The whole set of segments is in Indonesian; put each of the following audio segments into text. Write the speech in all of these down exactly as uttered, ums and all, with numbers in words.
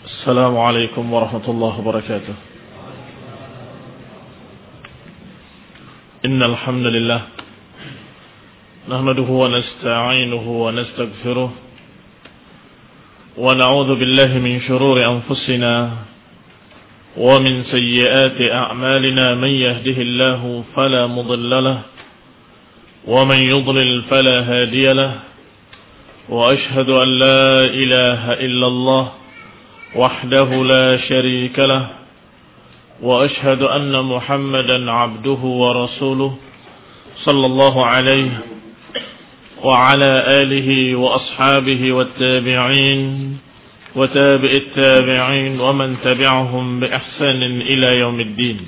السلام عليكم ورحمة الله وبركاته. إن الحمد لله نحمده ونستعينه ونستغفره ونعوذ بالله من شرور أنفسنا ومن سيئات أعمالنا. من يهده الله فلا مضل له ومن يضلل فلا هادي له. وأشهد أن لا إله إلا الله وحده لا شريك له. وأشهد أن محمدا عبده ورسوله صلى الله عليه وعلى آله وأصحابه والتابعين وتابع التابعين ومن تبعهم بإحسان إلى يوم الدين.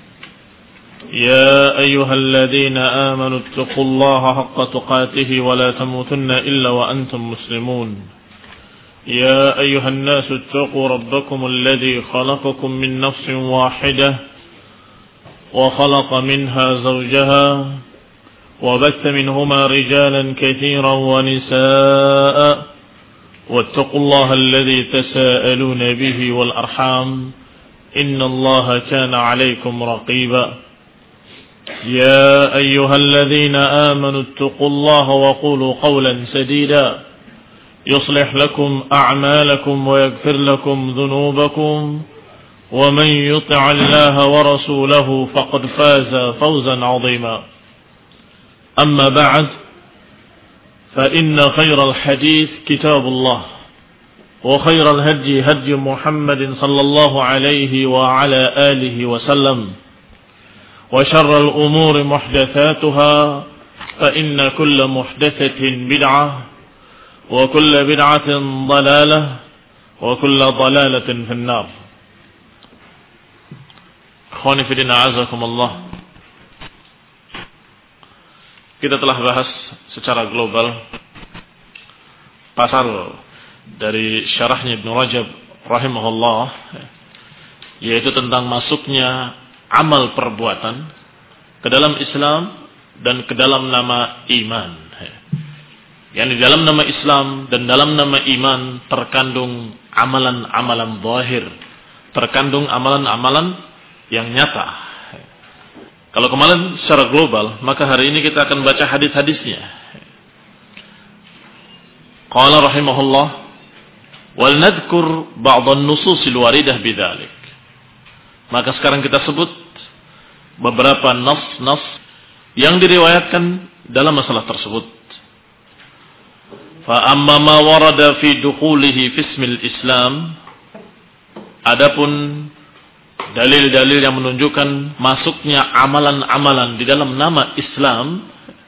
يا أيها الذين آمنوا اتقوا الله حق تقاته ولا تموتن إلا وأنتم مسلمون. يا أيها الناس اتقوا ربكم الذي خلقكم من نفس واحدة وخلق منها زوجها وبث منهما رجالا كثيرا ونساء واتقوا الله الذي تساءلون به والأرحام إن الله كان عليكم رقيبا. يا أيها الذين آمنوا اتقوا الله وقولوا قولا سديدا يصلح لكم أعمالكم ويغفر لكم ذنوبكم ومن يطع الله ورسوله فقد فاز فوزا عظيما. أما بعد فإن خير الحديث كتاب الله وخير الهدي هدي محمد صلى الله عليه وعلى آله وسلم وشر الأمور محدثاتها فإن كل محدثة بدعة وكل بدعة ضلالة وكل ضلالة في النار. Ikhwani fi din, a'azakumullah. Kita telah bahas secara global pasal dari syarahnya Ibnu Rajab rahimahullah, yaitu tentang masuknya amal perbuatan ke dalam Islam dan ke dalam nama iman. Yang di dalam nama Islam dan dalam nama iman terkandung amalan-amalan zahir, terkandung amalan-amalan yang nyata. Kalau kemarin secara global, maka hari ini kita akan baca hadis-hadisnya. Qala rahimahullah, wal nadhkur ba'd an-nusus al-waridah bidzalik. Maka sekarang kita sebut beberapa nas-nas yang diriwayatkan dalam masalah tersebut. Fa amma ma warada fi dukhulihi fi ismil Islam, adapun dalil-dalil yang menunjukkan masuknya amalan-amalan di dalam nama Islam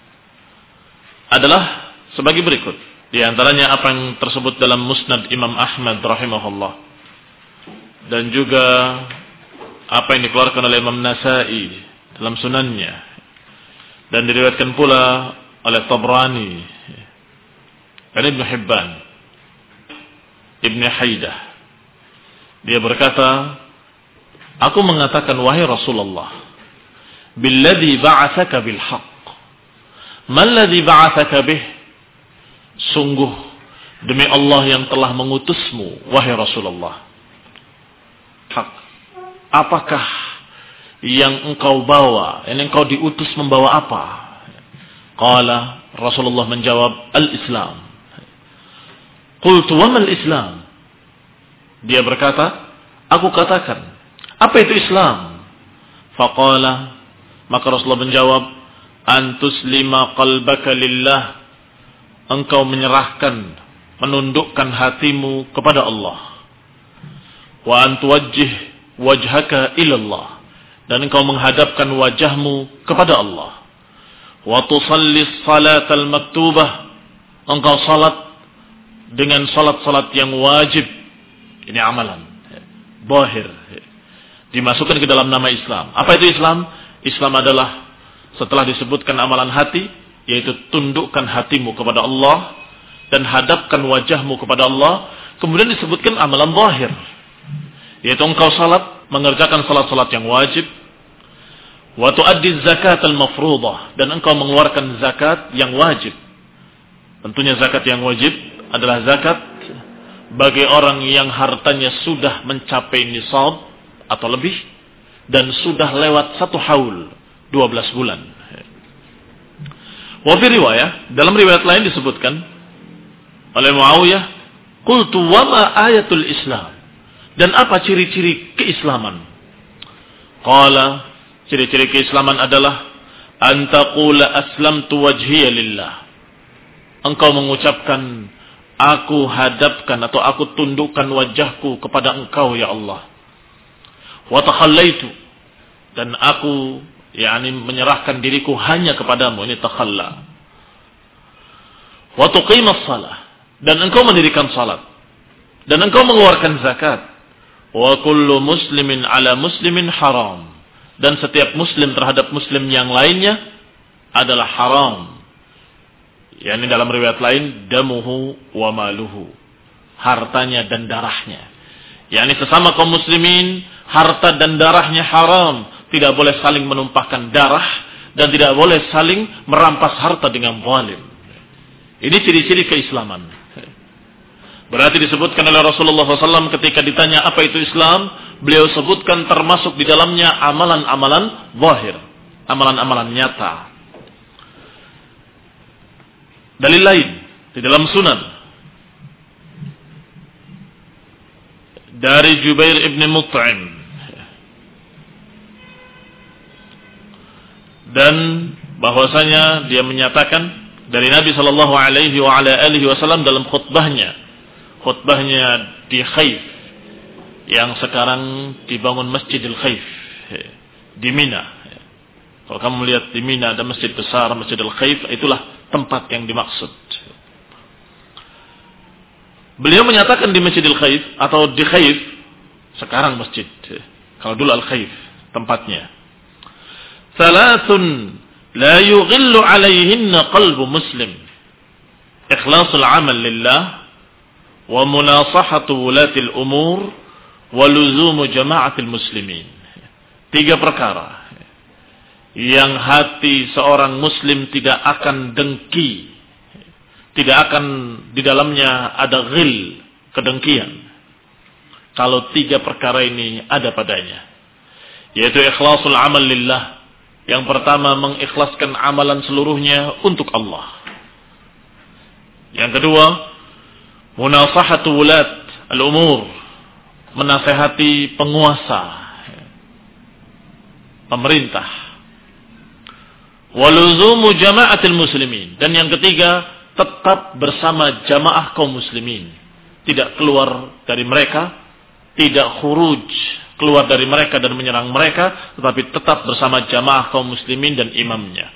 adalah sebagai berikut. Di antaranya apa yang tersebut dalam Musnad Imam Ahmad rahimahullah, dan juga apa yang dikeluarkan oleh Imam Nasa'i dalam sunannya, dan diriwayatkan pula oleh Tabrani dan Ibn Hibban, Ibn Haidah. Dia berkata, aku mengatakan, wahai Rasulullah, billadzi ba'atsaka bil haqq, malladzi ba'atsaka bih, sungguh demi Allah yang telah mengutusmu, wahai Rasulullah, hak, apakah yang engkau bawa, yang engkau diutus membawa apa? Qala, Rasulullah menjawab, al-Islam. Qultu wa mal Islam? Dia berkata, aku katakan, apa itu Islam? Faqala, maka Rasulullah menjawab, antuslima qalbaka lillah, engkau menyerahkan, menundukkan hatimu kepada Allah. Wa antuwajjih wajhaka ilallah, dan engkau menghadapkan wajahmu kepada Allah. Wa tusallis salatal maktubah, engkau salat dengan salat-salat yang wajib. Ini amalan zahir, dimasukkan ke dalam nama Islam. Apa itu Islam? Islam adalah setelah disebutkan amalan hati, yaitu tundukkan hatimu kepada Allah dan hadapkan wajahmu kepada Allah. Kemudian disebutkan amalan zahir, yaitu engkau salat, mengerjakan salat-salat yang wajib. Wa tuaddi zakat al-mafruḍah, dan engkau mengeluarkan zakat yang wajib. Tentunya zakat yang wajib adalah zakat bagi orang yang hartanya sudah mencapai nisab atau lebih dan sudah lewat satu haul, dua belas bulan. Wa fi riwayah, dalam riwayat lain disebutkan oleh Muawiyah, qultu wa ma ayatul Islam, dan apa ciri-ciri keislaman? Qala, ciri-ciri keislaman adalah an taqula aslamtu wajhiya lillah. Engkau mengucapkan, aku hadapkan atau aku tundukkan wajahku kepada Engkau ya Allah. Wa takhallaitu, dan aku yakni menyerahkan diriku hanya kepadamu, ini takhalla. Wa tuqimas shalah, dan engkau mendirikan salat, dan engkau mengeluarkan zakat. Wa kullu muslimin ala muslimin haram, dan setiap muslim terhadap muslim yang lainnya adalah haram. Yani dalam riwayat lain, damuhu wa maluhu, hartanya dan darahnya. Yani sesama kaum muslimin, harta dan darahnya haram. Tidak boleh saling menumpahkan darah dan tidak boleh saling merampas harta dengan zalim. Ini ciri-ciri keislaman. Berarti disebutkan oleh Rasulullah shallallahu alaihi wasallam ketika ditanya apa itu Islam, beliau sebutkan termasuk di dalamnya amalan-amalan zahir, amalan-amalan nyata. Dalil lain di dalam Sunan dari Jubair ibn Mut'im, dan bahwasanya dia menyatakan dari Nabi sallallahu alaihi wa ala alihi wasallam dalam khutbahnya, khutbahnya di Khaif yang sekarang dibangun Masjidil Khaif di Mina. Kalau kamu melihat di Mina ada masjid besar, Masjidil Khaif, itulah tempat yang dimaksud. Beliau menyatakan di Masjidil Khaif atau di Khaif, sekarang masjid. Kalau dulu Al-Khaif tempatnya. Thalathun la yughillu alaihinna qalbu muslim. Ikhlasul amal lillah, wa munasahatu wulatil umur, wa luzumu jama'atil muslimin. Tiga perkara yang hati seorang muslim tidak akan dengki, tidak akan di dalamnya ada ghil, kedengkian, kalau tiga perkara ini ada padanya, yaitu ikhlasul amal lillah. Yang pertama, mengikhlaskan amalan seluruhnya untuk Allah. Yang kedua, munasahatu wulat al-umur, menasehati penguasa, pemerintah. Waluzumu jama'atil muslimin, dan yang ketiga, tetap bersama jamaah kaum muslimin, tidak keluar dari mereka, tidak khuruj keluar dari mereka dan menyerang mereka, tetapi tetap bersama jamaah kaum muslimin dan imamnya.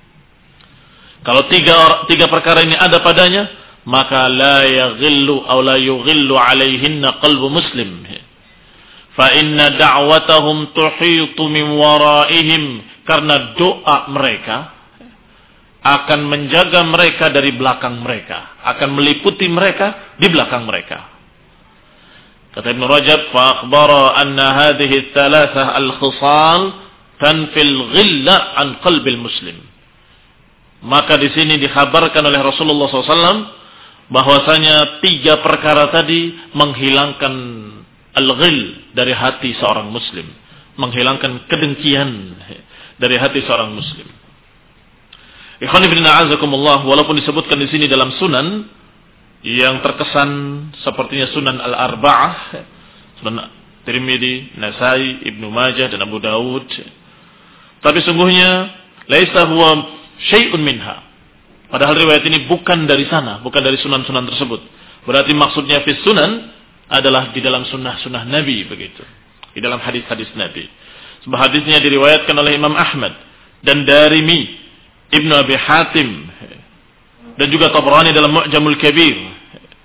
Kalau tiga tiga perkara ini ada padanya, maka la yaghillu aw la yughillu alaihinna qalbu muslim. Fa inna da'watahum tuhitu min waraihim, karena doa mereka akan menjaga mereka dari belakang mereka, akan meliputi mereka di belakang mereka. Kata Ibn Rajab, fa akhbara anna hadhihi thalathah al-khisal tanfil ghilla an qalbil muslim. Maka di sini dikhabarkan oleh Rasulullah shallallahu alaihi wasallam bahwasanya tiga perkara tadi menghilangkan al-ghil dari hati seorang muslim, menghilangkan kedengkian dari hati seorang muslim. Ikhwan fillah a'azakumullah, walaupun disebutkan di sini dalam sunan yang terkesan sepertinya Sunan Al-Arba'ah, Sunan Tirmidzi, Nasai, Ibnu Majah dan Abu Dawud, tapi sungguhnya laisa huwa syai'un minha. Padahal riwayat ini bukan dari sana, bukan dari sunan-sunan tersebut. Berarti maksudnya fi sunan adalah di dalam sunnah-sunnah Nabi, begitu, di dalam hadis-hadis Nabi. Sebab hadisnya diriwayatkan oleh Imam Ahmad dan Darimi, Ibnu Abi Hatim, dan juga Tabrani dalam Mu'jamul Kabir.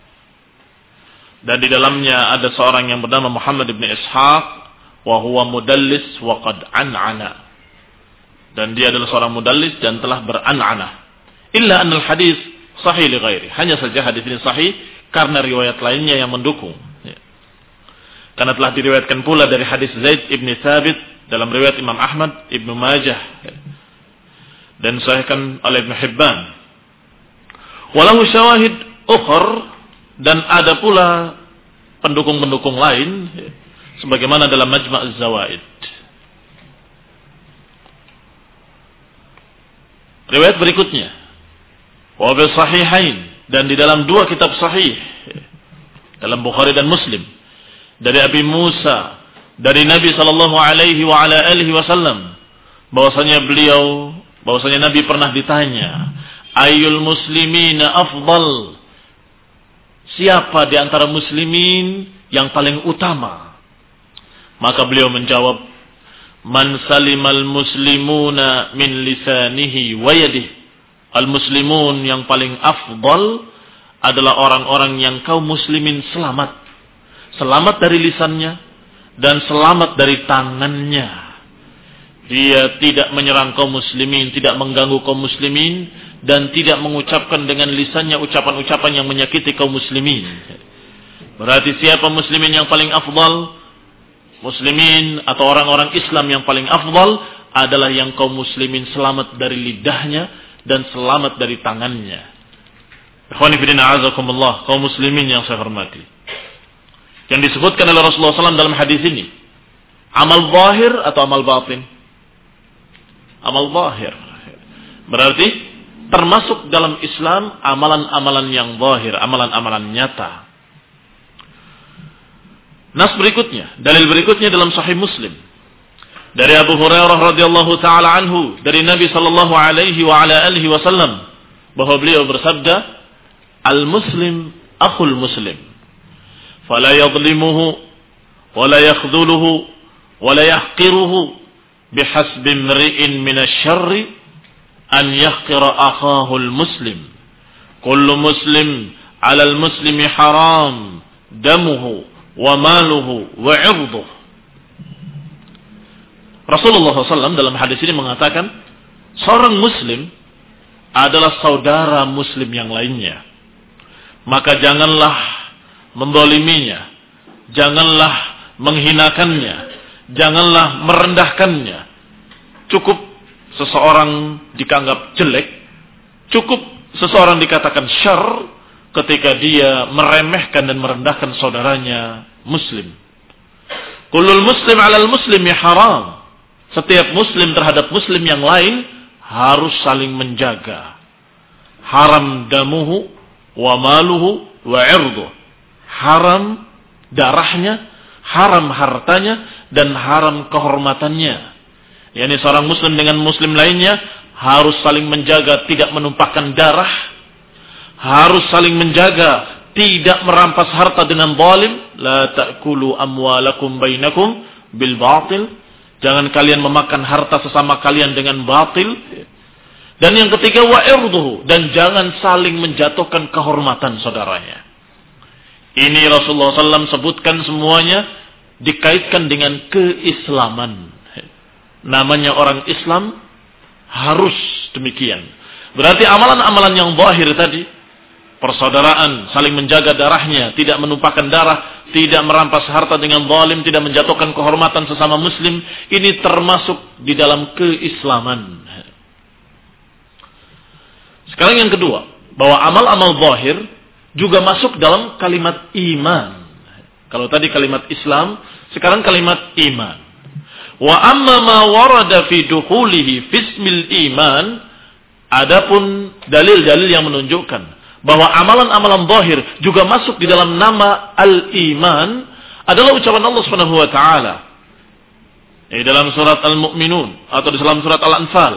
Dan di dalamnya ada seorang yang bernama Muhammad ibn Ishaq, wa huwa mudallis wa qad an'ana. Dan dia adalah seorang mudallis dan telah beran'ana. Illa anna al-hadis sahih li ghairi. Hanya saja hadis ini sahih karena riwayat lainnya yang mendukung. Karena telah diriwayatkan pula dari hadis Zaid ibn Thabit dalam riwayat Imam Ahmad, Ibnu Majah, dan sahihkan oleh Ibnu Hibban. Walahu syawahid ukhar, dan ada pula pendukung-pendukung lain sebagaimana dalam Majma' Az-Zawaid. Riwayat berikutnya, wa fi sahihain, dan di dalam dua kitab sahih dalam Bukhari dan Muslim dari Abi Musa dari Nabi sallallahu alaihi wa ala alihi wasallam bahwasanya beliau bahwasanya Nabi pernah ditanya, ayyul muslimina afdal, siapa di antara muslimin yang paling utama? Maka beliau menjawab, man salimal muslimuna min lisanihi wa yadihi. Al-muslimun yang paling afdal adalah orang-orang yang kaum muslimin selamat. Selamat dari lisannya dan selamat dari tangannya. Dia tidak menyerang kaum muslimin, tidak mengganggu kaum muslimin, dan tidak mengucapkan dengan lisannya ucapan-ucapan yang menyakiti kaum muslimin. Berarti siapa muslimin yang paling afdal? Muslimin atau orang-orang Islam yang paling afdal adalah yang kaum muslimin selamat dari lidahnya dan selamat dari tangannya. Ikhwani fillah a'azakumullah, kaum muslimin yang saya hormati. Yang disebutkan oleh Rasulullah shallallahu alaihi wasallam dalam hadis ini, amal zahir atau amal batin? Amal zahir. Berarti termasuk dalam Islam amalan-amalan yang zahir, amalan-amalan nyata. Nas berikutnya, dalil berikutnya dalam Sahih Muslim dari Abu Hurairah radhiyallahu taala anhu dari Nabi sallallahu alaihi wa ala alihi wasallam bahwa beliau bersabda, al-muslim akhul muslim, fala yadhlimuhu wa la yakhdhuluhu wa la yahqiruhu bihasbi imri'in min asy-syarri an yahqira akhahu al-muslim, kullu muslim 'ala al-muslimi haram damuhu wa maluhu wa 'irduhu. Rasulullah shallallahu alaihi wasallam dalam hadis ini mengatakan, seorang muslim adalah saudara muslim yang lainnya. Maka janganlah mendoliminya, janganlah menghinakannya, janganlah merendahkannya. Cukup seseorang dianggap jelek, cukup seseorang dikatakan syarr ketika dia meremehkan dan merendahkan saudaranya muslim. Kullul muslim 'alal muslimi haram. Setiap muslim terhadap muslim yang lain harus saling menjaga. Haram damuhu wa maluhu wa 'irduhu. Haram darahnya, haram hartanya, dan haram kehormatannya. Yani seorang muslim dengan muslim lainnya harus saling menjaga tidak menumpahkan darah, harus saling menjaga tidak merampas harta dengan zalim. La ta'kulu amwalakum bainakum bil batil. Jangan kalian memakan harta sesama kalian dengan batil. Dan yang ketiga, wa irduhu, dan jangan saling menjatuhkan kehormatan saudaranya. Ini Rasulullah shallallahu alaihi wasallam sebutkan semuanya dikaitkan dengan keislaman. Namanya orang Islam harus demikian. Berarti amalan-amalan yang zahir tadi, persaudaraan, saling menjaga darahnya, tidak menumpahkan darah, tidak merampas harta dengan zalim, tidak menjatuhkan kehormatan sesama muslim, ini termasuk di dalam keislaman. Sekarang yang kedua, bahwa amal-amal zahir juga masuk dalam kalimat iman. Kalau tadi kalimat Islam, sekarang kalimat iman. Wa amma ma warada fi dukhulihi fismil iman, adapun dalil-dalil yang menunjukkan bahwa amalan-amalan zahir juga masuk di dalam nama al-iman adalah ucapan Allah Subhanahu wa taala di dalam surat Al-Mu'minun atau di dalam surat Al-Anfal.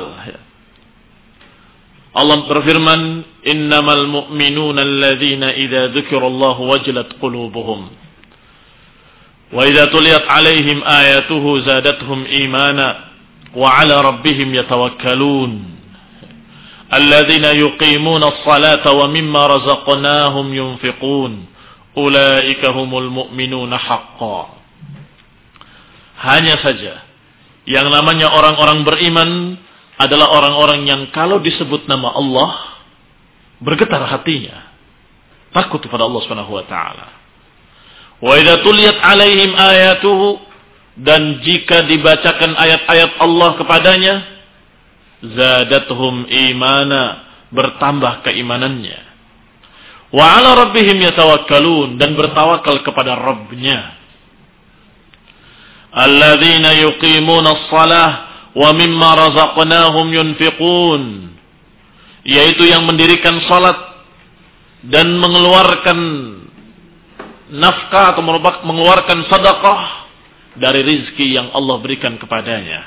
Allah berfirman, innamal mu'minuna alladzina idza dzukirallahu wajilat qulubuhum wa idza tuliyat alaihim ayatuhu zadatuhum imana wa ala rabbihim yatawakkalun alladzina yuqimuna as-salata wa mimma razaqnahum yunfiqun ulaika humul mu'minuna haqqan. Hanya saja yang namanya orang-orang beriman adalah orang-orang yang kalau disebut nama Allah bergetar hatinya, takut kepada Allah Subhanahu wa taala. Wa idza tuliyat alaihim ayatuhu, dan jika dibacakan ayat-ayat Allah kepadanya, zadatuhum imana, bertambah keimanannya. Wa 'ala rabbihim yatawakkalun, dan bertawakal kepada Rabbnya. Alladzina yuqimuna as-salah wa mimma razaqnahum yunfiqun, yaitu yang mendirikan salat dan mengeluarkan nafkah atau mengeluarkan sedekah dari rizki yang Allah berikan kepadanya.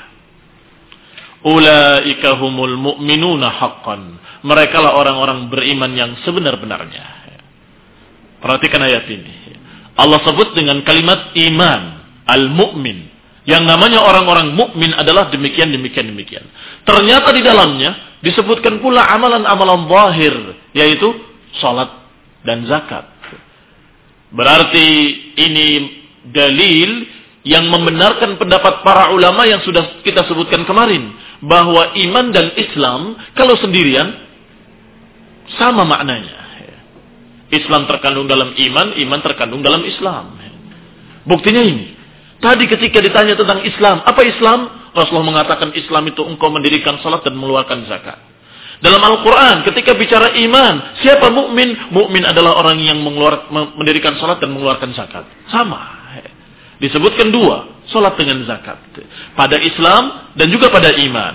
Ulaika humul mu'minuna haqqan, mereka lah orang-orang beriman yang sebenar-benarnya. Perhatikan ayat ini, Allah sebut dengan kalimat iman, al-mu'min. Yang namanya orang-orang mukmin adalah demikian, demikian, demikian. Ternyata di dalamnya disebutkan pula amalan-amalan zahir, yaitu salat dan zakat. Berarti ini dalil yang membenarkan pendapat para ulama yang sudah kita sebutkan kemarin, bahwa iman dan Islam kalau sendirian sama maknanya. Islam terkandung dalam iman, iman terkandung dalam Islam. Buktinya ini. Tadi ketika ditanya tentang Islam, apa Islam? Rasulullah mengatakan Islam itu engkau mendirikan salat dan mengeluarkan zakat. Dalam Al-Quran ketika bicara iman, siapa mukmin? Mukmin adalah orang yang mengeluar, mendirikan salat dan mengeluarkan zakat. Sama. Disebutkan dua, salat dengan zakat. Pada Islam dan juga pada iman.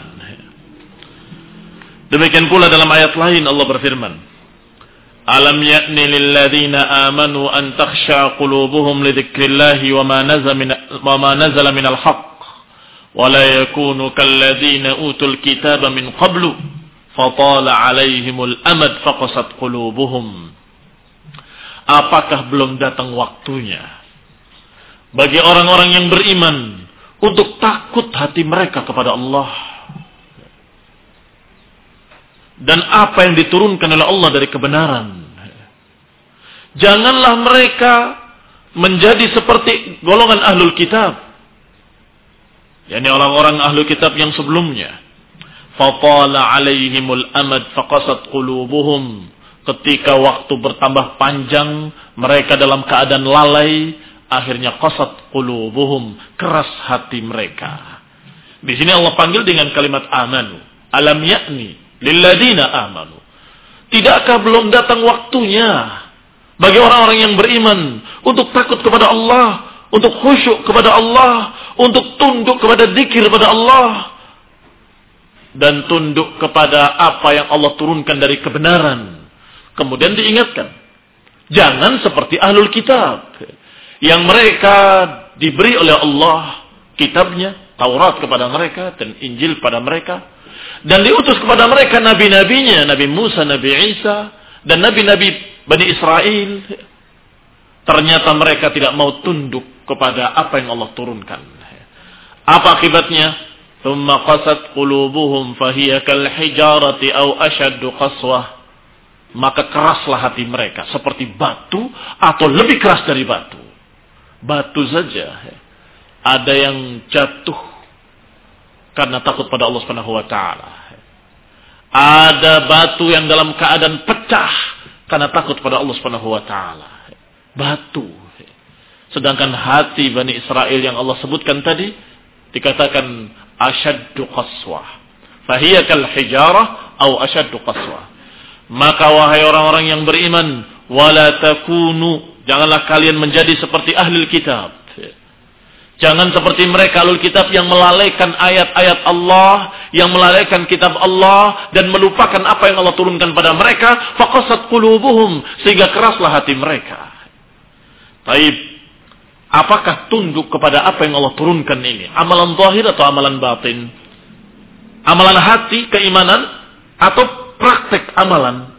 Demikian pula dalam ayat lain Allah berfirman, Alam ya'ni lilladzina amanu an takhsha qulubuhum li dzikrillahi wa ma nazala min wa ma nazala minal haqq wa la yakunu kalladzina utul kitaba min qablu fatala 'alaihimul amad faqasat qulubuhum. Apakah belum datang waktunya bagi orang-orang yang beriman untuk takut hati mereka kepada Allah dan apa yang diturunkan oleh Allah dari kebenaran. Janganlah mereka menjadi seperti golongan ahlul kitab, yakni orang-orang ahlul kitab yang sebelumnya. Fatala 'alaihimul amad faqasat qulubuhum. Ketika waktu bertambah panjang, mereka dalam keadaan lalai, akhirnya qasat qulubuhum, keras hati mereka. Di sini Allah panggil dengan kalimat amanu. Alam ya'ni lilladzina amanu. Tidakkah belum datang waktunya bagi orang-orang yang beriman untuk takut kepada Allah, untuk khusyuk kepada Allah, untuk tunduk kepada zikir kepada Allah, dan tunduk kepada apa yang Allah turunkan dari kebenaran. Kemudian diingatkan, jangan seperti ahlul kitab yang mereka diberi oleh Allah kitabnya, Taurat kepada mereka dan Injil pada mereka, dan diutus kepada mereka nabi-nabinya, Nabi Musa, Nabi Isa, dan nabi-nabi Bani Israel. Ternyata mereka tidak mau tunduk kepada apa yang Allah turunkan. Apa akibatnya? Thumma qasat qulubuhum fahiya kal hijarati aw ashaddu qaswah. Maka keraslah hati mereka seperti batu atau lebih keras dari batu. Batu saja ada yang jatuh karena takut pada Allah Subhanahu wa taala. Ada batu yang dalam keadaan pecah karena takut pada Allah Subhanahu wa taala. Batu. Sedangkan hati Bani Israel yang Allah sebutkan tadi dikatakan asyaddu qaswah. Fahiya kal hijarah atau asyaddu qaswah. Maka wahai orang-orang yang beriman, wala takunu, janganlah kalian menjadi seperti ahli kitab. Jangan seperti mereka ahlul kitab yang melalaikan ayat-ayat Allah, yang melalaikan kitab Allah dan melupakan apa yang Allah turunkan pada mereka, faqasat qulubuhum, sehingga keraslah hati mereka. Taib, apakah tunduk kepada apa yang Allah turunkan ini? Amalan zahir atau amalan batin? Amalan hati, keimanan, atau praktek amalan?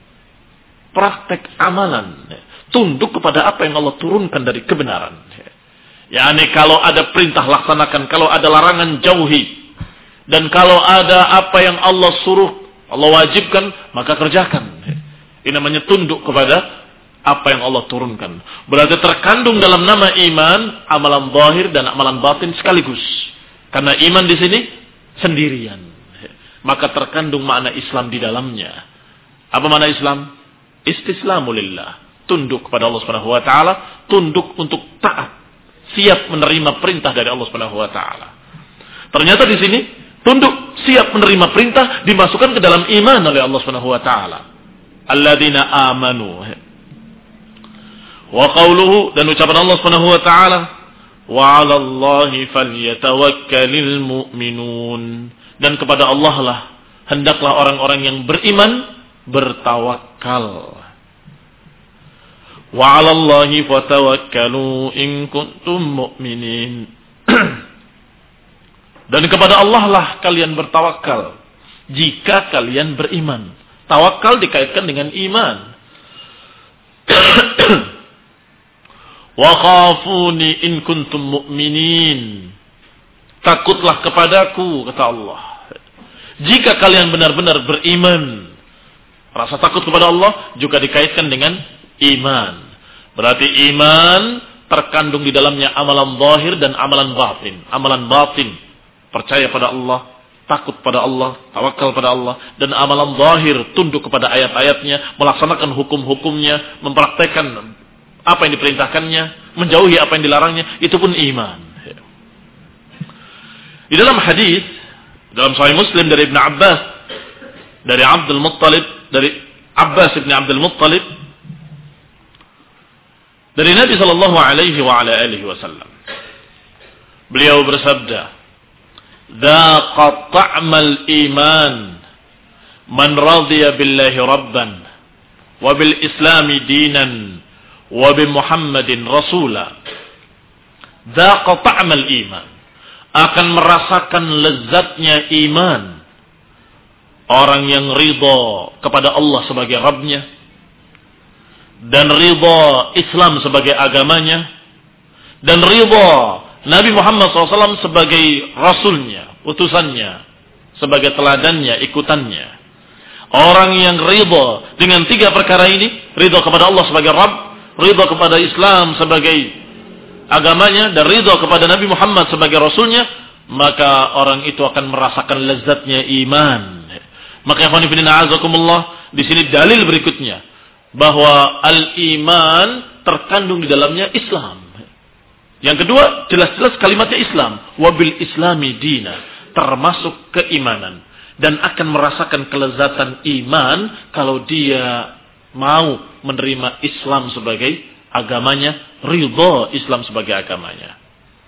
Praktek amalan. Tunduk kepada apa yang Allah turunkan dari kebenaran. Yani kalau ada perintah laksanakan, kalau ada larangan jauhi, dan kalau ada apa yang Allah suruh, Allah wajibkan, maka kerjakan. Ini namanya tunduk kepada apa yang Allah turunkan. Berarti terkandung dalam nama iman, amalan zahir dan amalan batin sekaligus. Karena iman di sini sendirian, maka terkandung makna Islam di dalamnya. Apa makna Islam? Istislamu lillah, tunduk kepada Allah Subhanahu wa taala, tunduk untuk taat, siap menerima perintah dari Allah Subhanahu wa taala. Ternyata di sini tunduk, siap menerima perintah dimasukkan ke dalam iman oleh Allah Subhanahu wa taala. Alladzina amanu. Wa qauluhu, dan ucapan Allah Subhanahu wa taala, wa 'alallahi falyatawakkalul mu'minun. Dan kepada Allah lah hendaklah orang-orang yang beriman bertawakal. Wa 'alallahi fatawakkalu in kuntum mu'minin. Dan kepada Allah lah kalian bertawakal jika kalian beriman. Tawakal dikaitkan dengan iman. Wa khafuni in kuntum mu'minin. Takutlah kepadaku, kata Allah, jika kalian benar-benar beriman. Rasa takut kepada Allah juga dikaitkan dengan iman. Berarti iman terkandung di dalamnya amalan zahir dan amalan batin. Amalan batin, percaya pada Allah, takut pada Allah, tawakal pada Allah. Dan amalan zahir, tunduk kepada ayat-ayatnya, melaksanakan hukum-hukumnya, mempraktekkan apa yang diperintahkannya, menjauhi apa yang dilarangnya. Itu pun iman. Di dalam hadis, dalam Sahih Muslim dari Ibn Abbas, dari Abdul Muttalib, dari Abbas ibn Abdul Muttalib, dari Nabi sallallahu alaihi wa ala alihi wasallam. Beliau bersabda, "Dzaqa ta'mal iman man radiya billahi rabban wa bil islami dinan wa bi Muhammadin rasula." Dzaqa ta'mal iman, akan merasakan lezatnya iman orang yang ridha kepada Allah sebagai Rabbnya dan ridha Islam sebagai agamanya dan ridha Nabi Muhammad shallallahu alaihi wasallam sebagai Rasulnya, utusannya, sebagai teladannya, ikutannya. Orang yang ridha dengan tiga perkara ini, ridha kepada Allah sebagai Rabb, ridha kepada Islam sebagai agamanya, dan ridha kepada Nabi Muhammad sebagai Rasulnya, maka orang itu akan merasakan lezatnya iman. Maka ikhwan fillah azakumullah, di sini dalil berikutnya bahwa al-iman terkandung di dalamnya Islam. Yang kedua, jelas-jelas kalimatnya Islam, wabil islami dina, termasuk keimanan, dan akan merasakan kelezatan iman kalau dia mau menerima Islam sebagai agamanya, ridha Islam sebagai agamanya.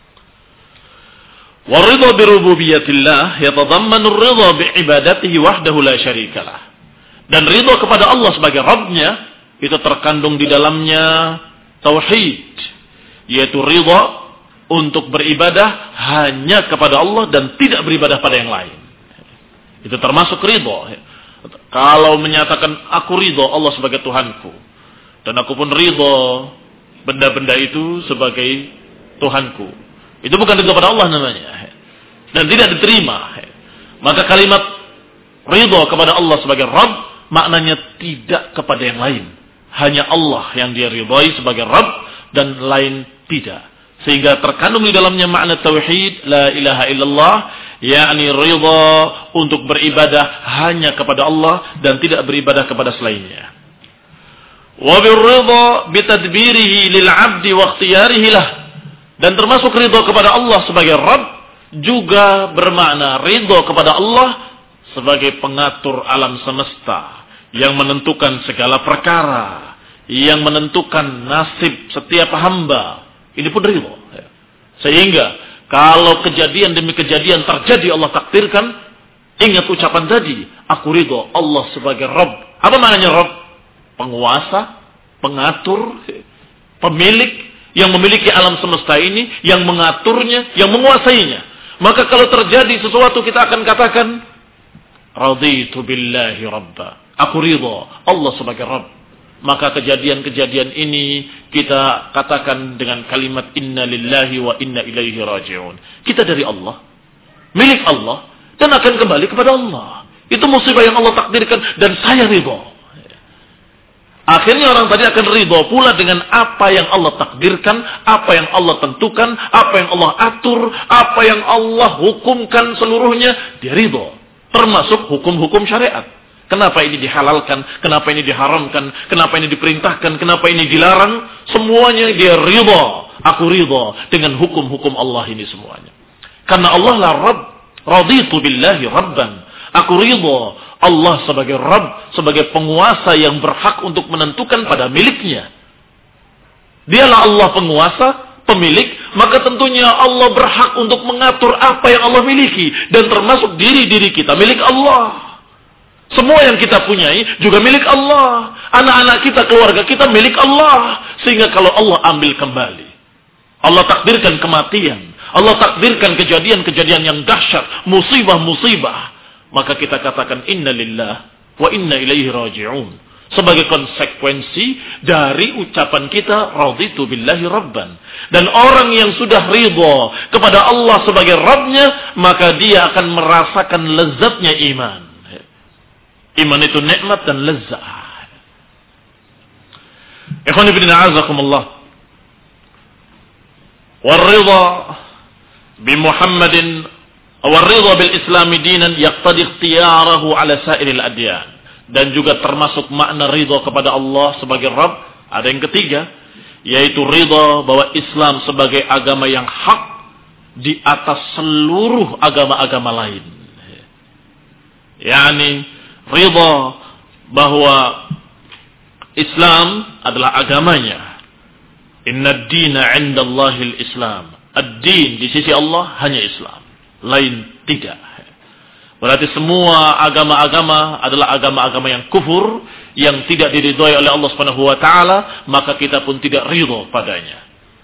Wa ridha bi rububiyatillah yatadammanu ar-ridha bi ibadatihi wahdahu la syarikalah. Dan ridha kepada Allah sebagai Rabbnya itu terkandung di dalamnya tauhid, yaitu ridha untuk beribadah hanya kepada Allah dan tidak beribadah pada yang lain. Itu termasuk ridha. Kalau menyatakan aku ridha Allah sebagai Tuhanku, dan aku pun ridha benda-benda itu sebagai Tuhanku, itu bukan ridha pada Allah namanya, dan tidak diterima. Maka kalimat ridha kepada Allah sebagai Rabb maknanya tidak kepada yang lain, hanya Allah yang dia ridhai sebagai Rabb dan lain tidak. Sehingga terkandung di dalamnya makna tauhid la ilaha illallah, yakni ridha untuk beribadah hanya kepada Allah dan tidak beribadah kepada selainnya. Wa birridha bitadbirihi lil 'abdi wa ikhtiyarihi lah. Dan termasuk ridha kepada Allah sebagai Rabb juga bermakna ridha kepada Allah sebagai pengatur alam semesta yang menentukan segala perkara, yang menentukan nasib setiap hamba. Ini pun ridha. Sehingga kalau kejadian demi kejadian terjadi Allah takdirkan, ingat ucapan tadi, aku ridha Allah sebagai Rabb. Apa maknanya Rabb? Penguasa, pengatur, pemilik yang memiliki alam semesta ini, yang mengaturnya, yang menguasainya. Maka kalau terjadi sesuatu kita akan katakan raditu billahi rabba. Aku ridha Allah sebagai Rabb. Maka kejadian-kejadian ini kita katakan dengan kalimat inna lillahi wa inna ilaihi raji'un. Kita dari Allah, milik Allah, dan akan kembali kepada Allah. Itu musibah yang Allah takdirkan dan saya ridha. Akhirnya orang tadi akan ridha pula dengan apa yang Allah takdirkan, apa yang Allah tentukan, apa yang Allah atur, apa yang Allah hukumkan seluruhnya, dia ridha. Termasuk hukum-hukum syariat. Kenapa ini dihalalkan, kenapa ini diharamkan, kenapa ini diperintahkan, kenapa ini dilarang, semuanya dia ridha. Aku ridha dengan hukum-hukum Allah ini semuanya. Karena Allah lah Rabb, raditu billahi rabban. Aku ridha Allah sebagai Rabb, sebagai penguasa yang berhak untuk menentukan pada miliknya. Dialah Allah penguasa, pemilik, maka tentunya Allah berhak untuk mengatur apa yang Allah miliki. Dan termasuk diri-diri kita milik Allah. Semua yang kita punyai juga milik Allah. Anak-anak kita, keluarga kita milik Allah. Sehingga kalau Allah ambil kembali, Allah takdirkan kematian, Allah takdirkan kejadian-kejadian yang dahsyat, musibah-musibah, maka kita katakan inna lillah wa inna ilaihi raji'un. Sebagai konsekuensi dari ucapan kita raditu billahi rabban. Dan orang yang sudah ridha kepada Allah sebagai Rabbnya, maka dia akan merasakan lezatnya iman. Iman itu nikmat dan lezat. Ikhwan fillah azakumullah. War-ridha bi Muhammadin war-ridha bil Islam dinan yaqtadi ikhtiyarahu ala sa'iril adyan. Dan juga termasuk makna ridha kepada Allah sebagai Rabb. Ada yang ketiga, yaitu ridha bahwa Islam sebagai agama yang hak di atas seluruh agama-agama lain. Yani ridha bahwa Islam adalah agamanya. Inna ad-dina 'inda Allahil Islam. Ad-din di sisi Allah hanya Islam, lain tidak. Berarti semua agama-agama adalah agama-agama yang kufur, yang tidak diridhai oleh Allah Subhanahu wa taala, maka kita pun tidak ridha padanya.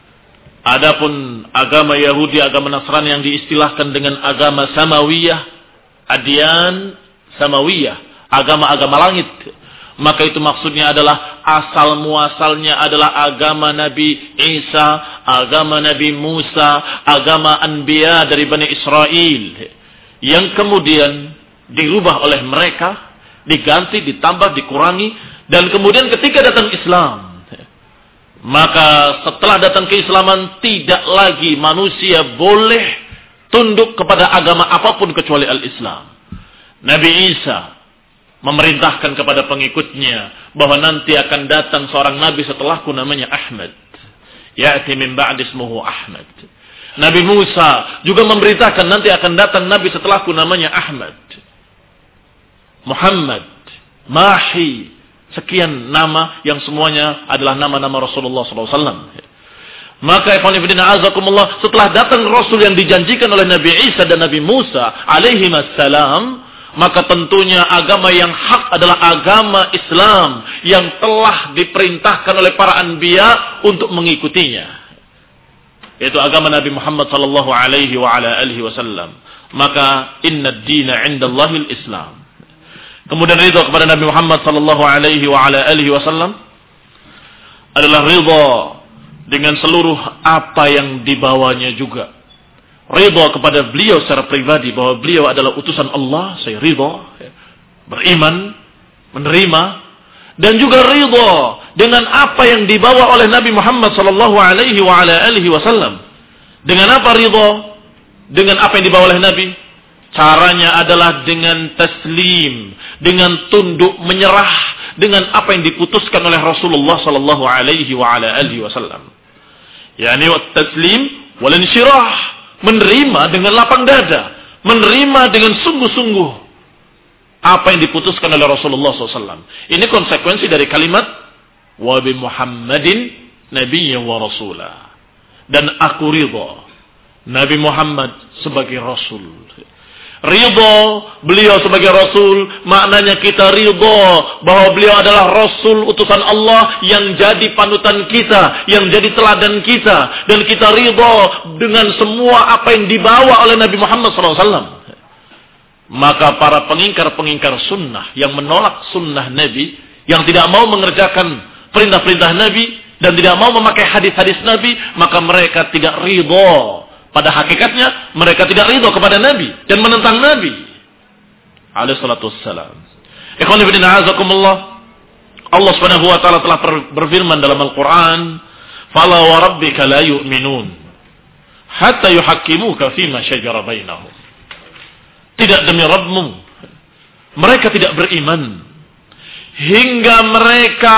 Adapun agama Yahudi, agama Nasrani yang diistilahkan dengan agama samawiyah, adyan samawiyah, agama-agama langit, maka itu maksudnya adalah asal muasalnya adalah agama Nabi Isa, agama Nabi Musa, agama anbiya dari Bani Israel, yang kemudian dirubah oleh mereka, diganti, ditambah, dikurangi, dan kemudian ketika datang Islam, maka setelah datang keislaman tidak lagi manusia boleh tunduk kepada agama apapun kecuali al-Islam. Nabi Isa memerintahkan kepada pengikutnya bahwa nanti akan datang seorang nabi setelahku namanya Ahmad. Ya'ti min ba'di ismuhu Ahmad. Nabi Musa juga memberitakan nanti akan datang nabi setelahku namanya Ahmad. Muhammad, Mahi, sekian nama yang semuanya adalah nama-nama Rasulullah sallallahu alaihi wasallam. Maka ikhwan fillah azakumullah, setelah datang Rasul yang dijanjikan oleh Nabi Isa dan Nabi Musa alaihi wassalam, maka tentunya agama yang hak adalah agama Islam yang telah diperintahkan oleh para anbiya untuk mengikutinya, yaitu agama Nabi Muhammad sallallahu alaihi wa ala alihi wasallam. Maka inna ad-dina 'indallahil Islam. Kemudian ridha kepada Nabi Muhammad sallallahu alaihi wa ala alihi wasallam adalah ridha dengan seluruh apa yang dibawanya juga. Ridha kepada beliau secara pribadi bahwa beliau adalah utusan Allah, saya ridha, beriman, menerima, dan juga ridha dengan apa yang dibawa oleh Nabi Muhammad sallallahu alaihi wa ala alihi wasallam. Dengan apa ridha? Dengan apa yang dibawa oleh Nabi? Caranya adalah dengan taslim, dengan tunduk menyerah dengan apa yang diputuskan oleh Rasulullah sallallahu alaihi wa ala alihi wasallam. Yani wat taslim wal insyirah, menerima dengan lapang dada, menerima dengan sungguh-sungguh apa yang diputuskan oleh Rasulullah sallallahu alaihi wasallam. Ini konsekuensi dari kalimat wa bi Muhammadin nabiyyan wa rasula. Dan aku ridha Nabi Muhammad sebagai Rasul. Ridha beliau sebagai Rasul, maknanya kita ridha bahwa beliau adalah Rasul utusan Allah yang jadi panutan kita, yang jadi teladan kita, dan kita ridha dengan semua apa yang dibawa oleh Nabi Muhammad sallallahu alaihi wasallam. Maka para pengingkar-pengingkar sunnah yang menolak sunnah Nabi, yang tidak mau mengerjakan perintah-perintah Nabi dan tidak mau memakai hadis-hadis Nabi, maka mereka tidak ridha. Pada hakikatnya mereka tidak ridha kepada Nabi dan menentang Nabi alaihi salatu wassalam. Ikhwan fillah azakumullah, Allah Subhanahu wa taala telah berfirman dalam Al-Qur'an, "Fala wa rabbika la yu'minun hatta yuhakkimuka fima shajara bainahum." Tidak demi Rabbmu, mereka tidak beriman hingga mereka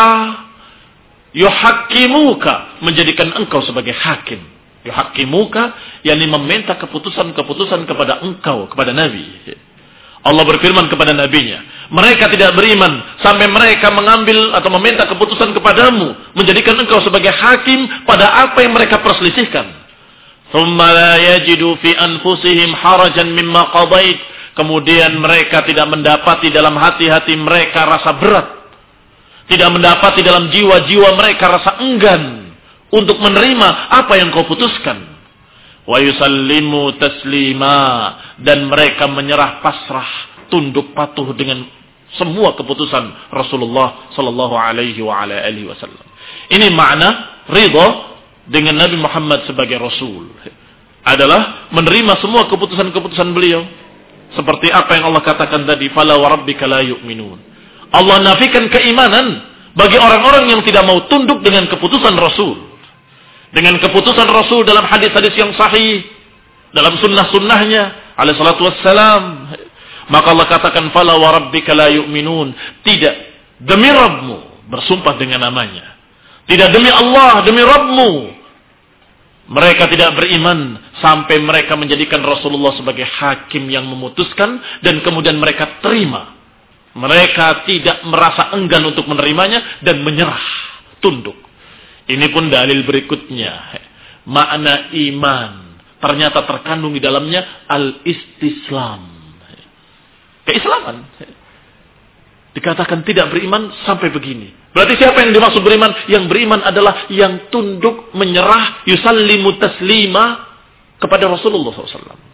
yuhakkimuka, menjadikan engkau sebagai hakim. Yuhakkimuka, yakni meminta keputusan-keputusan kepada engkau, kepada Nabi. Allah berfirman kepada nabinya, Mereka tidak beriman sampai mereka mengambil atau meminta keputusan kepadamu, menjadikan engkau sebagai hakim pada apa yang mereka perselisihkan. Thumma la yajidu fi anfusihim harajan mimma qadait. Kemudian mereka tidak mendapati dalam hati-hati mereka rasa berat. Tidak mendapati dalam jiwa-jiwa mereka rasa enggan untuk menerima apa yang kau putuskan. Wa yusallimu taslima, dan mereka menyerah pasrah, tunduk patuh dengan semua keputusan Rasulullah sallallahu alaihi wa ala alihi wasallam. Ini makna ridha dengan Nabi Muhammad sebagai Rasul, adalah menerima semua keputusan-keputusan beliau. Seperti apa yang Allah katakan tadi, fala wa rabbika la yu'minun. Allah nafikan keimanan bagi orang-orang yang tidak mau tunduk dengan keputusan Rasul. Dengan keputusan Rasul dalam hadis-hadis yang sahih, dalam sunnah-sunnahnya alaihi salatu wassalam, maka Allah katakan fala wa rabbika la yu'minun. Tidak, demi Rabbmu, bersumpah dengan namanya. Tidak demi Allah, demi Rabbmu. Mereka tidak beriman sampai mereka menjadikan Rasulullah sebagai hakim yang memutuskan, dan kemudian mereka terima. Mereka tidak merasa enggan untuk menerimanya dan menyerah, tunduk. Ini pun dalil berikutnya. Makna iman ternyata terkandung di dalamnya al-istislam. Keislaman. Dikatakan tidak beriman sampai begini. Berarti siapa yang dimaksud beriman? Yang beriman adalah yang tunduk, menyerah, yusallimu taslima kepada Rasulullah shallallahu alaihi wasallam.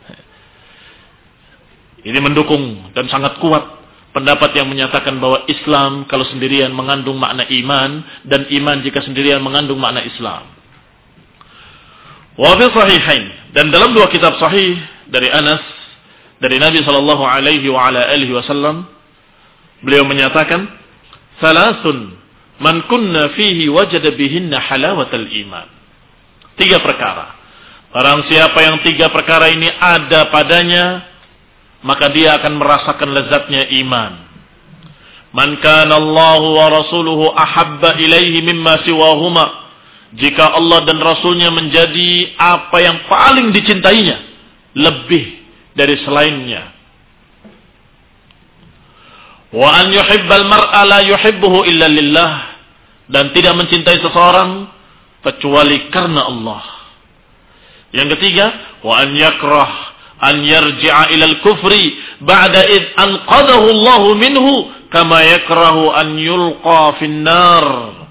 Ini mendukung dan sangat kuat pendapat yang menyatakan bahwa Islam kalau sendirian mengandung makna iman, dan iman jika sendirian mengandung makna Islam. Wa fi sahihain, dan dalam dua kitab sahih dari Anas dari Nabi sallallahu alaihi wa ala alihi wasallam, beliau menyatakan, "Salasun man kunna fihi wajada bihinna halawatal iman." Tiga perkara. Barang siapa yang tiga perkara ini ada padanya, maka dia akan merasakan lezatnya iman. Man kana Allahu wa rasuluhu ahabba ilaihi mimma siwahuma. Jika Allah dan Rasulnya menjadi apa yang paling dicintainya, lebih dari selainnya. Wa an yuhibbal mar'a la yuhibbuhu illa lillah. Dan tidak mencintai seseorang kecuali karena Allah. Yang ketiga, wa an yakrah an yarji'a ilal kufri ba'da id anqadahu Allah minhu kama yakrahu an yulqa finnar.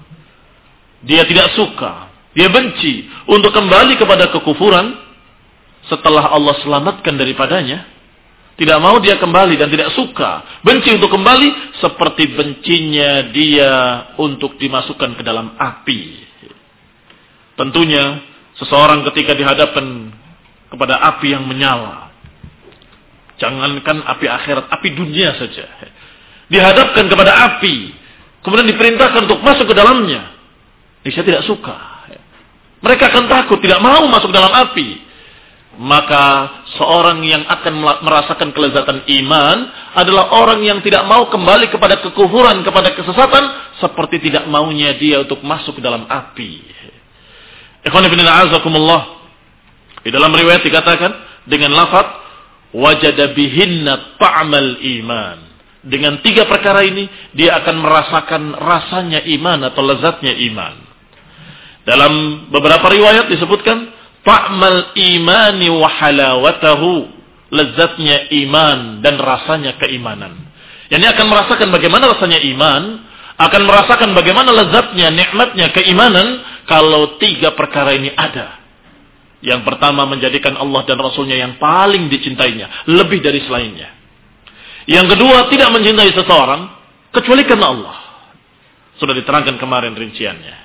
Dia tidak suka, dia benci untuk kembali kepada kekufuran setelah Allah selamatkan daripadanya. Tidak mau dia kembali dan tidak suka, benci untuk kembali seperti bencinya dia untuk dimasukkan ke dalam api. Tentunya seseorang ketika dihadapkan kepada api yang menyala, jangankan api akhirat, api dunia saja, dihadapkan kepada api, kemudian diperintahkan untuk masuk ke dalamnya, dia tidak suka. Mereka akan takut, tidak mau masuk dalam api. Maka seorang yang akan merasakan kelezatan iman adalah orang yang tidak mau kembali kepada kekufuran, kepada kesesatan, seperti tidak maunya dia untuk masuk ke dalam api. Ikhwan fillah azakumullah. Di dalam riwayat dikatakan dengan lafaz wajada bihinna ta'mal iman. Dengan tiga perkara ini dia akan merasakan rasanya iman atau lezatnya iman. Dalam beberapa riwayat disebutkan ta'mal imani wa halawatahu, lezatnya iman dan rasanya keimanan. Yani akan merasakan bagaimana rasanya iman, akan merasakan bagaimana lezatnya, nikmatnya keimanan kalau tiga perkara ini ada. Yang pertama, menjadikan Allah dan Rasulnya yang paling dicintainya, lebih dari selainnya. Yang kedua, tidak mencintai seseorang kecuali karena Allah. Sudah diterangkan kemarin rinciannya.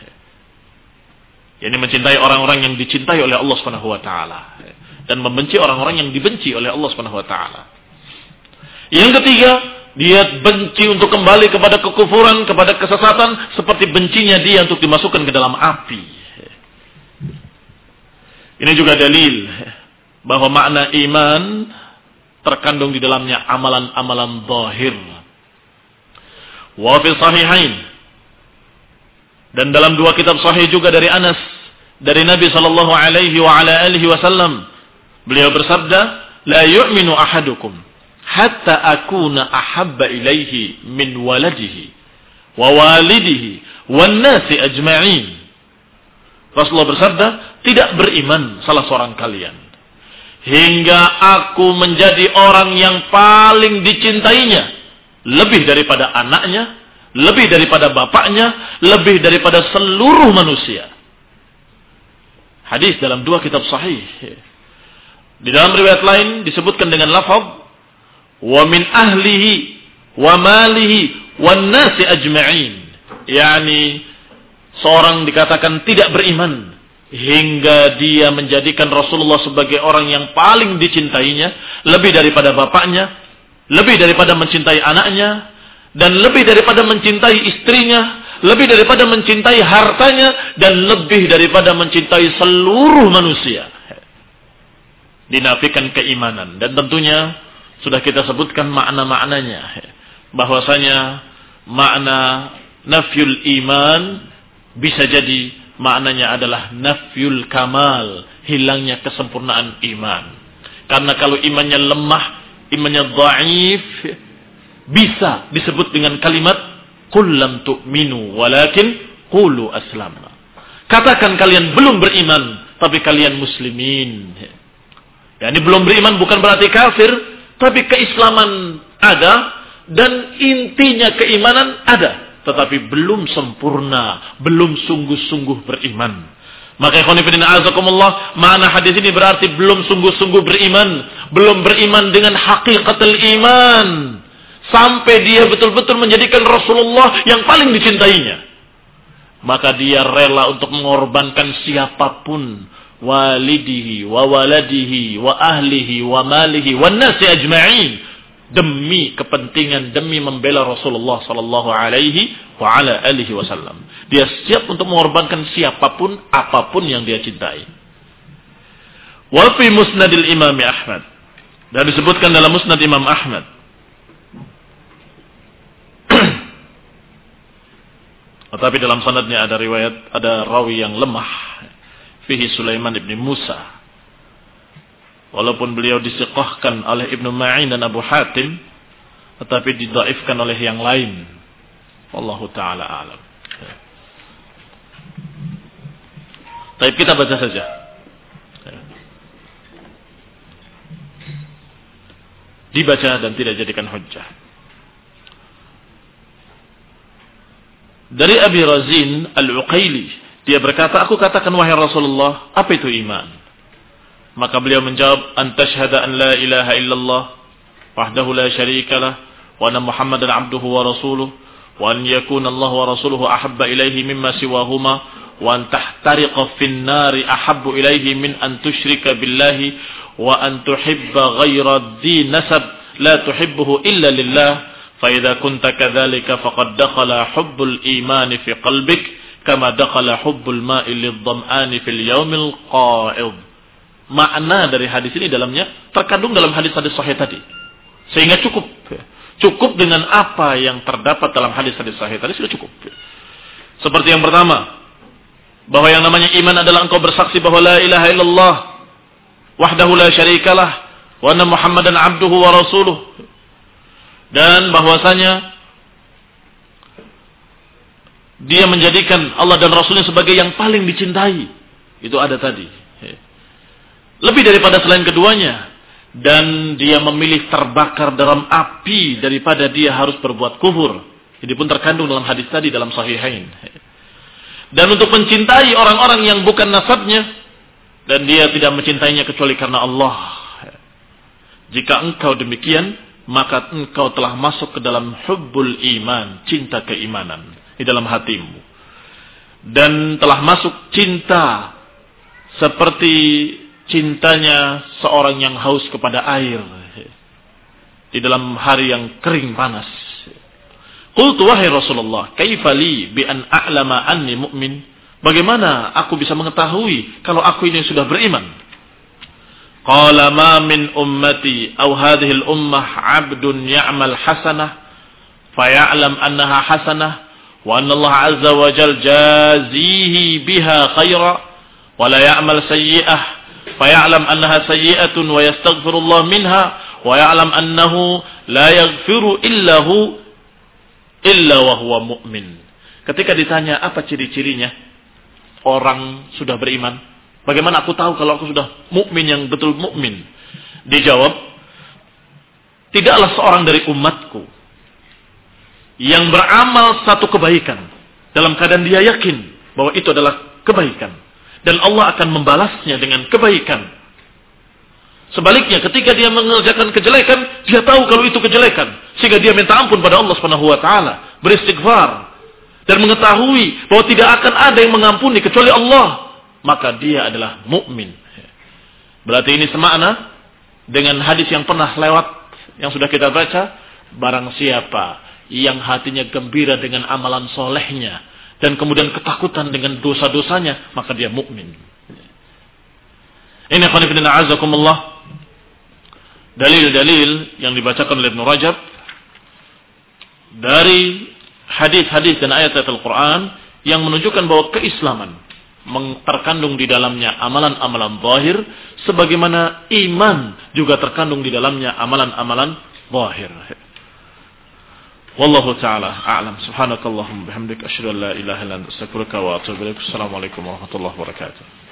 Yani mencintai orang-orang yang dicintai oleh Allah Subhanahu wa taala dan membenci orang-orang yang dibenci oleh Allah Subhanahu wa taala. Yang ketiga, dia benci untuk kembali kepada kekufuran, kepada kesesatan seperti bencinya dia untuk dimasukkan ke dalam api. Ini juga dalil bahwa makna iman terkandung di dalamnya amalan-amalan zahir. Wa fi sahihain, dan dalam dua kitab sahih juga dari Anas dari Nabi sallallahu alaihi wa ala alihi wasallam, beliau bersabda, la yu'minu ahadukum hatta akuna ahabba ilaihi min waladihi wa walidihi wan nasi ajma'in. Rasulullah bersabda, tidak beriman salah seorang kalian hingga aku menjadi orang yang paling dicintainya lebih daripada anaknya, lebih daripada bapaknya, lebih daripada seluruh manusia. Hadis dalam dua kitab sahih. Di dalam riwayat lain disebutkan dengan lafaz wa min ahlihi wa malihi wan nasi ajma'in. Yani seorang dikatakan tidak beriman hingga dia menjadikan Rasulullah sebagai orang yang paling dicintainya, lebih daripada bapaknya, lebih daripada mencintai anaknya, dan lebih daripada mencintai istrinya, lebih daripada mencintai hartanya, dan lebih daripada mencintai seluruh manusia. Dinafikan keimanan. Dan tentunya sudah kita sebutkan makna-maknanya, bahwasanya makna nafyul iman bisa jadi maknanya adalah nafyul kamal, hilangnya kesempurnaan iman. Karena kalau imannya lemah, imannya dhaif, bisa disebut dengan kalimat qul lam tu'minu walakin qulu aslamna. Katakan kalian belum beriman, tapi kalian muslimin. Ya, ini belum beriman bukan berarti kafir, tapi keislaman ada dan intinya keimanan ada, tetapi belum sempurna, belum sungguh-sungguh beriman. Maka ikhwan fillah azakumullah, makna hadis ini berarti belum sungguh-sungguh beriman, belum beriman dengan hakikatul iman. Sampai dia betul-betul menjadikan Rasulullah yang paling dicintainya. Maka dia rela untuk mengorbankan siapapun. Walidihi, wa waladihi, wa ahlihi, wa malihi, wa nasi ajma'in. Demi kepentingan, demi membela Rasulullah sallallahu alaihi wa ala alihi wasallam. Dia siap untuk mengorbankan siapapun, apapun yang dia cintai. Wa fi musnadil Imam Ahmad. Dan disebutkan dalam musnad Imam Ahmad. Tetapi dalam sanadnya ada riwayat, ada rawi yang lemah. Fihi Sulaiman ibn Musa. Walaupun beliau disiqahkan oleh Ibnu Ma'in dan Abu Hatim, tetapi didaifkan oleh yang lain. Wallahu ta'ala a'lam. Baik, kita baca saja. Dibaca dan tidak jadikan hujjah. Dari Abi Razin Al-Uqaili, dia berkata, aku katakan wahai Rasulullah, apa itu iman? Maka beliau menjawab, an tashhada an la ilaha illallah wahdahu la syarikalah wa anna Muhammadan abduhu wa rasuluh wa an yakuna Allah wa rasuluhu ahabba ilaihi mimma siwahuma wa an tahtariqa fin nari ahabbu ilaihi min an tusyrika billahi wa an tuhibba ghayra dhi nasab la tuhibbuhu illa lillah. فإذا كنت كذلك فقد دخل حب الإيمان في قلبك كما دخل حب الماء للظمآن في اليوم القائض. Makna dari hadis ini dalamnya terkandung dalam hadis-hadis sahih tadi. Sehingga cukup. Cukup dengan apa yang terdapat dalam hadis-hadis sahih tadi sudah cukup. Seperti yang pertama, bahwa yang namanya iman adalah engkau bersaksi bahwa la ilaha illallah wahdahu la syarikalah wa anna Muhammadan abduhu wa rasuluh. Dan bahwasanya dia menjadikan Allah dan Rasulnya sebagai yang paling dicintai. Itu ada tadi. Lebih daripada selain keduanya. Dan dia memilih terbakar dalam api daripada dia harus berbuat kufur. Ini pun terkandung dalam hadis tadi dalam Sahihain. Dan untuk mencintai orang-orang yang bukan nasabnya. Dan dia tidak mencintainya kecuali karena Allah. Jika engkau demikian, maka engkau telah masuk ke dalam hubbul iman, cinta keimanan di dalam hatimu. Dan telah masuk cinta seperti cintanya seorang yang haus kepada air di dalam hari yang kering panas. Qultu wahai Rasulullah, kaifa li bi an a'lama anni mu'min? Bagaimana aku bisa mengetahui kalau aku ini sudah beriman? Qala ma min ummati aw hadhihi al-ummah 'abdun ya'mal hasanah faya'lam annaha hasanah wa anna Allah 'azza wa jalla jazihi biha khaira wa la ya'mal sayyi'ah faya'lam annaha sayyi'atun wa yastaghfirullah minha wa ya'lam annahu la yaghfiru illahu illa wa huwa mu'min. Ketika ditanya apa ciri-cirinya orang sudah beriman, bagaimana aku tahu kalau aku sudah mukmin yang betul mukmin? Dijawab, tidaklah seorang dari umatku yang beramal satu kebaikan dalam keadaan dia yakin bahwa itu adalah kebaikan dan Allah akan membalasnya dengan kebaikan. Sebaliknya, ketika dia mengerjakan kejelekan, dia tahu kalau itu kejelekan, sehingga dia minta ampun pada Allah Subhanahu wa taala, beristighfar dan mengetahui bahwa tidak akan ada yang mengampuni kecuali Allah, maka dia adalah mukmin. Berarti ini semakna dengan hadis yang pernah lewat yang sudah kita baca, barang siapa yang hatinya gembira dengan amalan solehnya dan kemudian ketakutan dengan dosa-dosanya, maka dia mukmin. Ini khonifidina azakumullah, dalil-dalil yang dibacakan oleh Ibnu Rajab dari hadis-hadis dan ayat-ayat Al-Quran yang menunjukkan bahwa keislaman terkandung di dalamnya amalan-amalan zahir, sebagaimana iman juga terkandung di dalamnya amalan-amalan zahir. Wallahu ta'ala a'lam. Subhanakallahumma bihamdika asyhadu an la ilaha illa anta astaghfiruka wa atubu ilaik. Assalamualaikum warahmatullahi wabarakatuh.